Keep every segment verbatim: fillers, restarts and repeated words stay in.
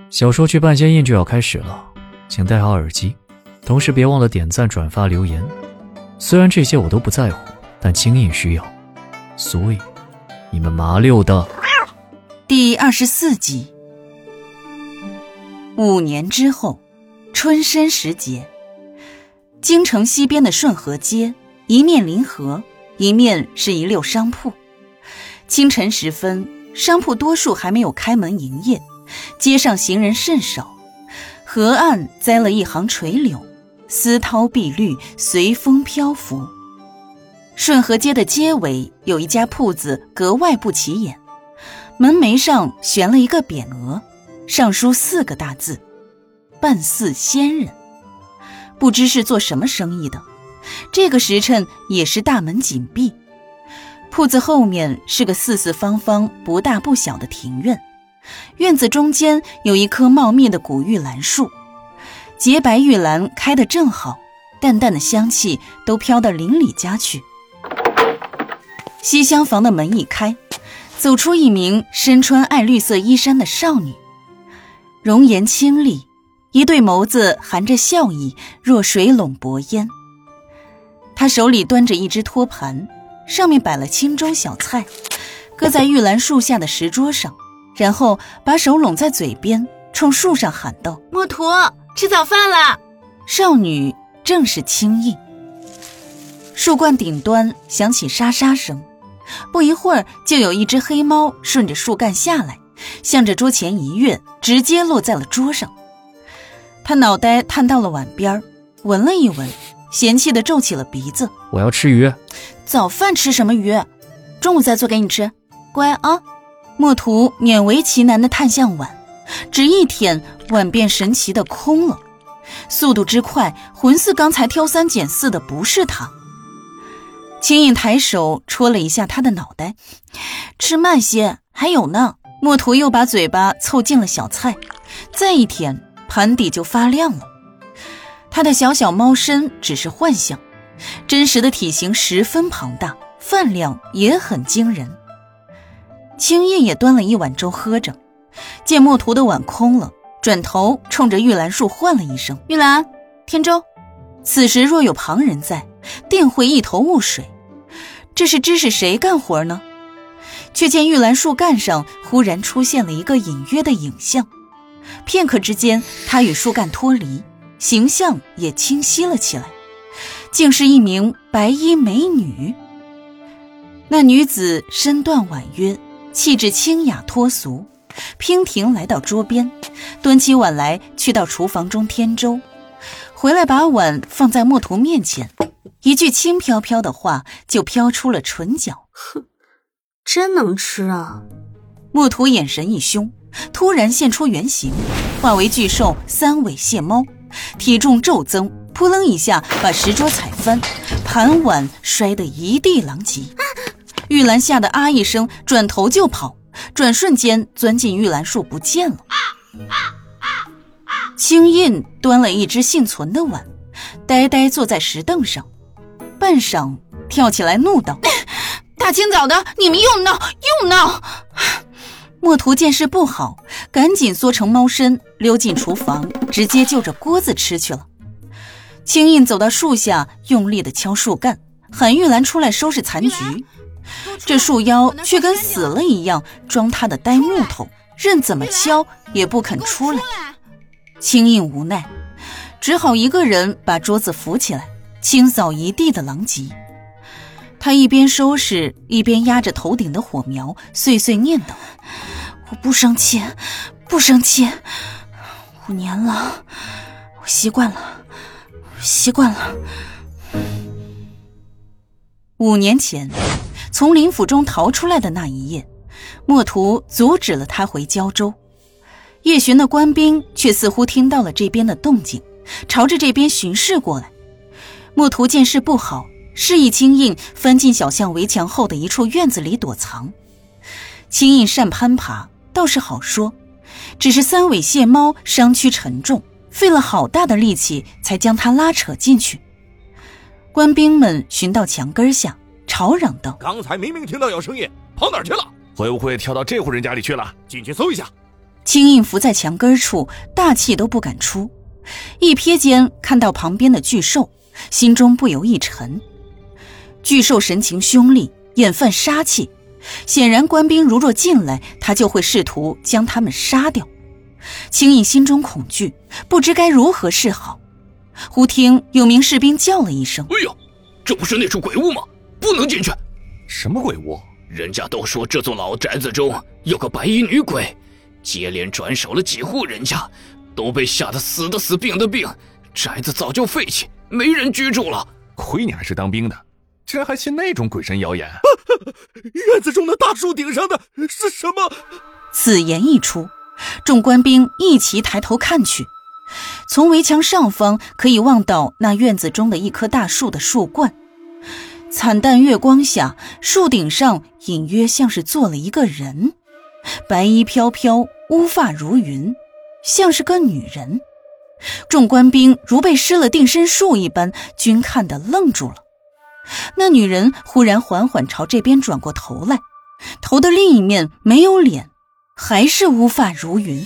小说剧半仙印就要开始了，请戴好耳机，同时别忘了点赞、转发、留言。虽然这些我都不在乎，但清印需要，所以你们麻溜的。 第二十四集。五年之后，春申时节，京城西边的顺河街，一面临河，一面是一溜商铺。清晨时分，商铺多数还没有开门营业，街上行人甚少，河岸栽了一行垂柳，丝绦碧绿，随风漂浮。顺河街的街尾有一家铺子格外不起眼，门楣上悬了一个匾额，上书四个大字：半似仙人。不知是做什么生意的，这个时辰也是大门紧闭。铺子后面是个四四方方不大不小的庭院，院子中间有一棵茂密的古玉兰树，洁白玉兰开得正好，淡淡的香气都飘到邻里家去。西厢房的门一开，走出一名身穿爱绿色衣衫的少女，容颜清丽，一对眸子含着笑意，若水拢薄烟。她手里端着一只托盘，上面摆了清粥小菜，搁在玉兰树下的石桌上，然后把手拢在嘴边，冲树上喊道： 墨图，吃早饭了。 少女正是青印。树冠顶端响起沙沙声，不一会儿就有一只黑猫顺着树干下来，向着桌前一跃，直接落在了桌上。他脑袋探到了碗边，闻了一闻，嫌弃地皱起了鼻子： 我要吃鱼。 早饭吃什么鱼？中午再做给你吃，乖啊。墨图勉为其难地探向碗，只一舔，碗便神奇地空了，速度之快，浑似刚才挑三拣四的不是他。青印抬手戳了一下他的脑袋：吃慢些，还有呢。墨图又把嘴巴凑近了小菜，再一舔，盘底就发亮了。他的小小猫身只是幻象，真实的体型十分庞大，饭量也很惊人。青印也端了一碗粥喝着，见墨图的碗空了，转头冲着玉兰树唤了一声：玉兰，添粥。此时若有旁人在，定会一头雾水，这是知是谁干活呢？却见玉兰树干上忽然出现了一个隐约的影像，片刻之间，它与树干脱离，形象也清晰了起来，竟是一名白衣美女。那女子身段婉约，气质清雅脱俗，娉婷来到桌边，端起碗来，去到厨房中添粥，回来把碗放在墨图面前，一句轻飘飘的话就飘出了唇角： 哼，真能吃啊。 墨图眼神一凶，突然现出原形，化为巨兽三尾蟹猫，体重骤增，扑棱一下把石桌踩翻，盘碗摔得一地狼藉。玉兰吓得啊一声，转头就跑，转瞬间钻进玉兰树不见了。青印端了一只幸存的碗，呆呆坐在石凳上，半晌跳起来怒道：大清早的，你们又闹又闹！墨图见势不好，赶紧缩成猫身，溜进厨房，直接就着锅子吃去了。青印走到树下，用力地敲树干，喊玉兰出来收拾残局。这树妖却跟死了一样，装他的呆木头，任怎么敲也不肯出来。青印无奈，只好一个人把桌子扶起来，清扫一地的狼藉。他一边收拾，一边压着头顶的火苗，碎碎念叨：我不生气，不生气，五年了，我习惯了，习惯了。五年前从林府中逃出来的那一夜，墨图阻止了他回胶州。夜巡的官兵却似乎听到了这边的动静，朝着这边巡视过来。墨图见势不好，示意青印翻进小巷围墙后的一处院子里躲藏。青印善攀爬，倒是好说，只是三尾蟹猫伤躯沉重，费了好大的力气才将它拉扯进去。官兵们寻到墙根下，吵嚷道： 刚才明明听到有声音，跑哪儿去了？ 会不会跳到这户人家里去了？ 进去搜一下。 青印伏在墙根处，大气都不敢出。一瞥间看到旁边的巨兽，心中不由一沉。巨兽神情凶厉，眼泛杀气，显然官兵如若进来，他就会试图将他们杀掉。青印心中恐惧，不知该如何是好。忽听有名士兵叫了一声： 哎呦，这不是那处鬼屋吗？不能进去。 什么鬼屋？ 人家都说这座老宅子中有个白衣女鬼，接连转手了几户人家，都被吓得死的死病的病，宅子早就废弃，没人居住了。 亏你还是当兵的，竟然还信那种鬼神谣言。啊、 院子中的大树顶上的是什么？ 此言一出，众官兵一齐抬头看去，从围墙上方可以望到那院子中的一棵大树的树冠。惨淡月光下，树顶上隐约像是坐了一个人，白衣飘飘，乌发如云，像是个女人。众官兵如被施了定身术一般，均看得愣住了。那女人忽然缓缓朝这边转过头来，头的另一面没有脸，还是乌发如云。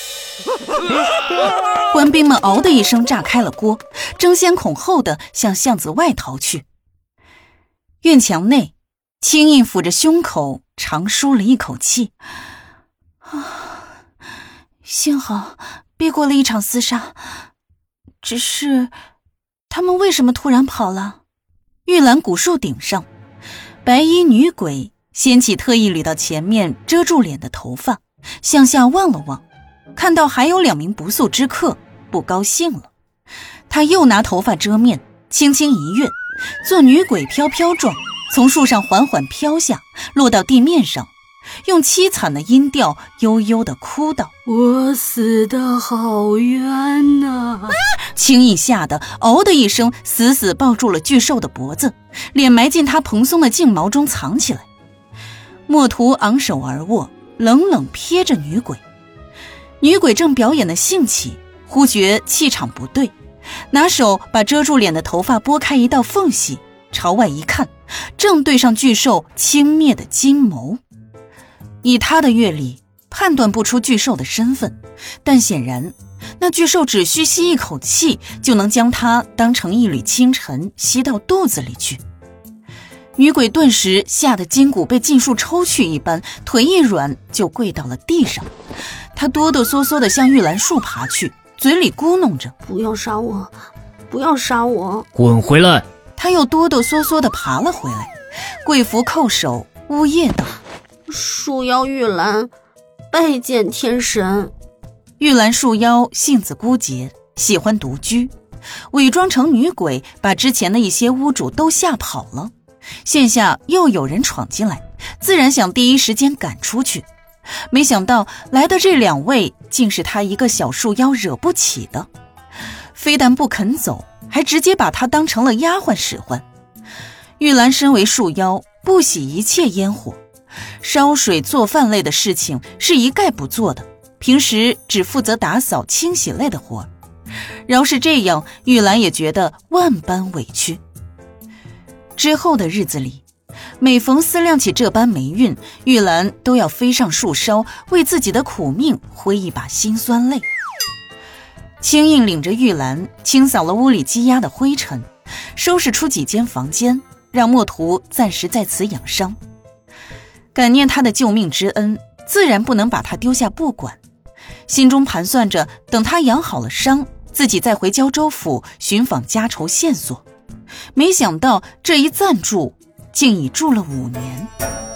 官兵们嗷的一声炸开了锅，争先恐后的向巷子外逃去。院墙内，青印抚着胸口，长舒了一口气。啊，幸好避过了一场厮杀。只是，他们为什么突然跑了？玉兰古树顶上，白衣女鬼掀起特意捋到前面遮住脸的头发，向下望了望，看到还有两名不速之客，不高兴了。她又拿头发遮面，轻轻一跃，做女鬼飘飘状，从树上缓缓飘下，落到地面上，用凄惨的音调悠悠地哭道： 我死得好冤呐、啊！ 青印吓得嗷的一声，死死抱住了巨兽的脖子，脸埋进他蓬松的颈毛中藏起来。墨图昂首而卧，冷冷瞥着女鬼。女鬼正表演的兴起，忽觉气场不对，拿手把遮住脸的头发拨开一道缝隙，朝外一看，正对上巨兽轻蔑的金眸。以他的阅历，判断不出巨兽的身份，但显然那巨兽只需吸一口气，就能将它当成一缕清尘吸到肚子里去。女鬼顿时吓得筋骨被尽数抽去一般，腿一软就跪到了地上。她哆哆嗦嗦地向玉兰树爬去，嘴里咕哝着： 不要杀我，不要杀我， 滚回来。 她又哆哆嗦嗦地爬了回来，跪伏叩首，呜咽道： 树妖玉兰，拜见天神。 玉兰树妖性子孤洁，喜欢独居，伪装成女鬼，把之前的一些屋主都吓跑了。现下又有人闯进来，自然想第一时间赶出去。没想到来的这两位竟是他一个小树妖惹不起的，非但不肯走，还直接把他当成了丫鬟使唤。玉兰身为树妖，不喜一切烟火，烧水做饭类的事情是一概不做的，平时只负责打扫清洗类的活。饶是这样，玉兰也觉得万般委屈。之后的日子里，每逢思量起这般霉运，玉兰都要飞上树梢，为自己的苦命挥一把辛酸泪。青印领着玉兰清扫了屋里积压的灰尘，收拾出几间房间，让墨图暂时在此养伤。感念他的救命之恩，自然不能把他丢下不管，心中盘算着等他养好了伤，自己再回胶州府寻访家仇线索。没想到这一暂住竟已住了五年。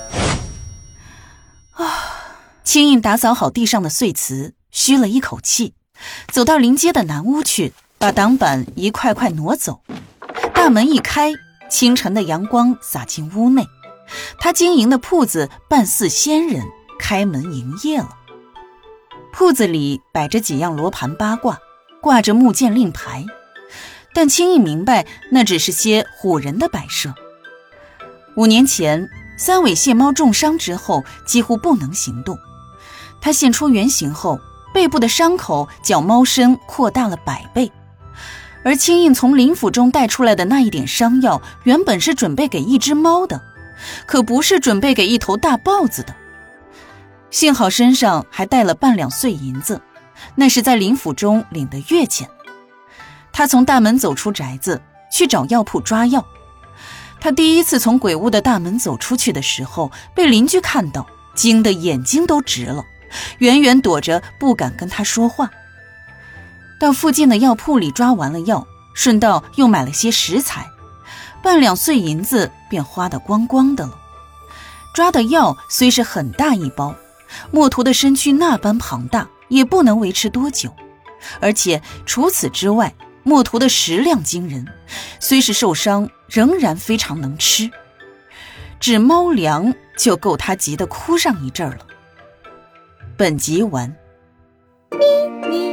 啊！青印打扫好地上的碎瓷，吁了一口气，走到临街的南屋去，把挡板一块块挪走。大门一开，清晨的阳光洒进屋内，他经营的铺子半似仙人，开门营业了。铺子里摆着几样罗盘八卦，挂着木剑令牌，但青印明白那只是些唬人的摆设。五年前，三尾蟹猫重伤之后几乎不能行动，它现出原形后，背部的伤口较猫身扩大了百倍。而青印从林府中带出来的那一点伤药，原本是准备给一只猫的，可不是准备给一头大豹子的。 幸好身上还带了半两碎银子，那是在林府中领的月钱。他从大门走出宅子，去找药铺抓药。他第一次从鬼屋的大门走出去的时候，被邻居看到，惊得眼睛都直了，远远躲着不敢跟他说话。到附近的药铺里抓完了药，顺道又买了些食材，半两碎银子便花得光光的了。抓的药虽是很大一包，墨图的身躯那般庞大，也不能维持多久。而且除此之外，墨图的食量惊人，虽是受伤，仍然非常能吃。只猫粮就够他急得哭上一阵了。本集完。咪咪